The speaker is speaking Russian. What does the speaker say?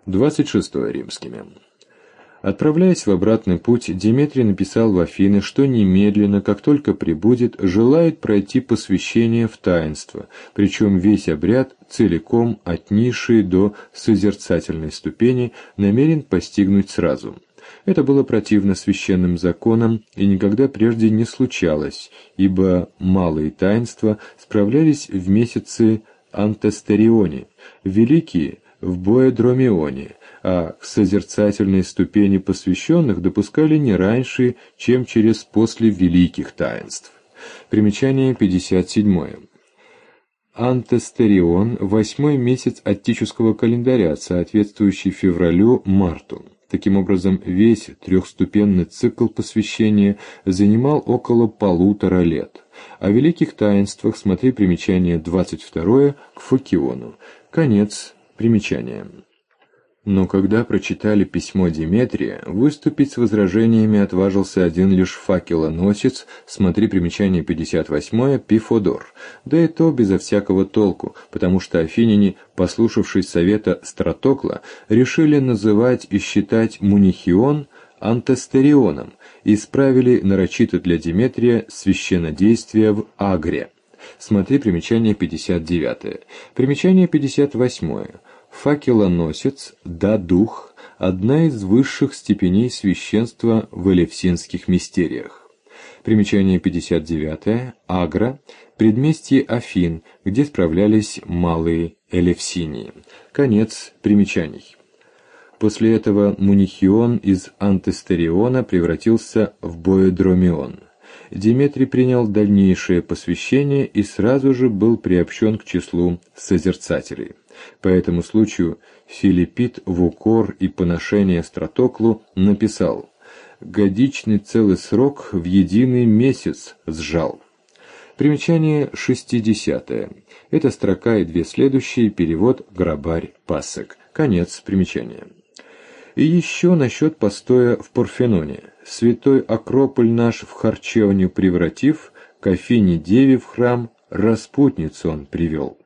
26 римскими. Отправляясь в обратный путь, Деметрий написал в Афины, что немедленно, как только прибудет, желает пройти посвящение в таинство, причем весь обряд целиком от низшей до созерцательной ступени намерен постигнуть сразу. Это было противно священным законам и никогда прежде не случалось, ибо малые таинства справлялись в месяце Антестерионе, великие – в Боедромионе, а к созерцательной ступени посвященных допускали не раньше, чем через после великих таинств. Примечание 57. Антестерион – 8-й месяц аттического календаря, соответствующий февралю-марту. Таким образом, весь трехступенный цикл посвящения занимал около 1,5 лет. О великих таинствах смотри примечание 22 к Фокиону. Конец примечания. Но когда прочитали письмо Деметрия, выступить с возражениями отважился один лишь факелоносец, смотри примечание 58 Пифодор, да и то безо всякого толку, потому что афиняне, послушавшись совета Стратокла, решили называть и считать Мунихион Антестерионом и исправили нарочито для Деметрия священнодействие в Агре. Смотри примечание 59. Примечание 58. Факелоносец, да дух, одна из высших степеней священства в элевсинских мистериях. Примечание 59. Агра, предместье Афин, где справлялись малые элевсинии. Конец примечаний. После этого Мунихион из Антестериона превратился в Боедромион. Деметрий принял дальнейшее посвящение и сразу же был приобщен к числу созерцателей. По этому случаю Филиппит в укор и поношение Стратоклу написал: «Годичный целый срок в единый месяц сжал». Примечание 60. Эта строка и две следующие перевод Грабарь Пассек. Конец примечания. И еще насчет постоя в Парфеноне. Святой Акрополь наш в харчевню превратив, к Афине деве в храм распутницу он привел.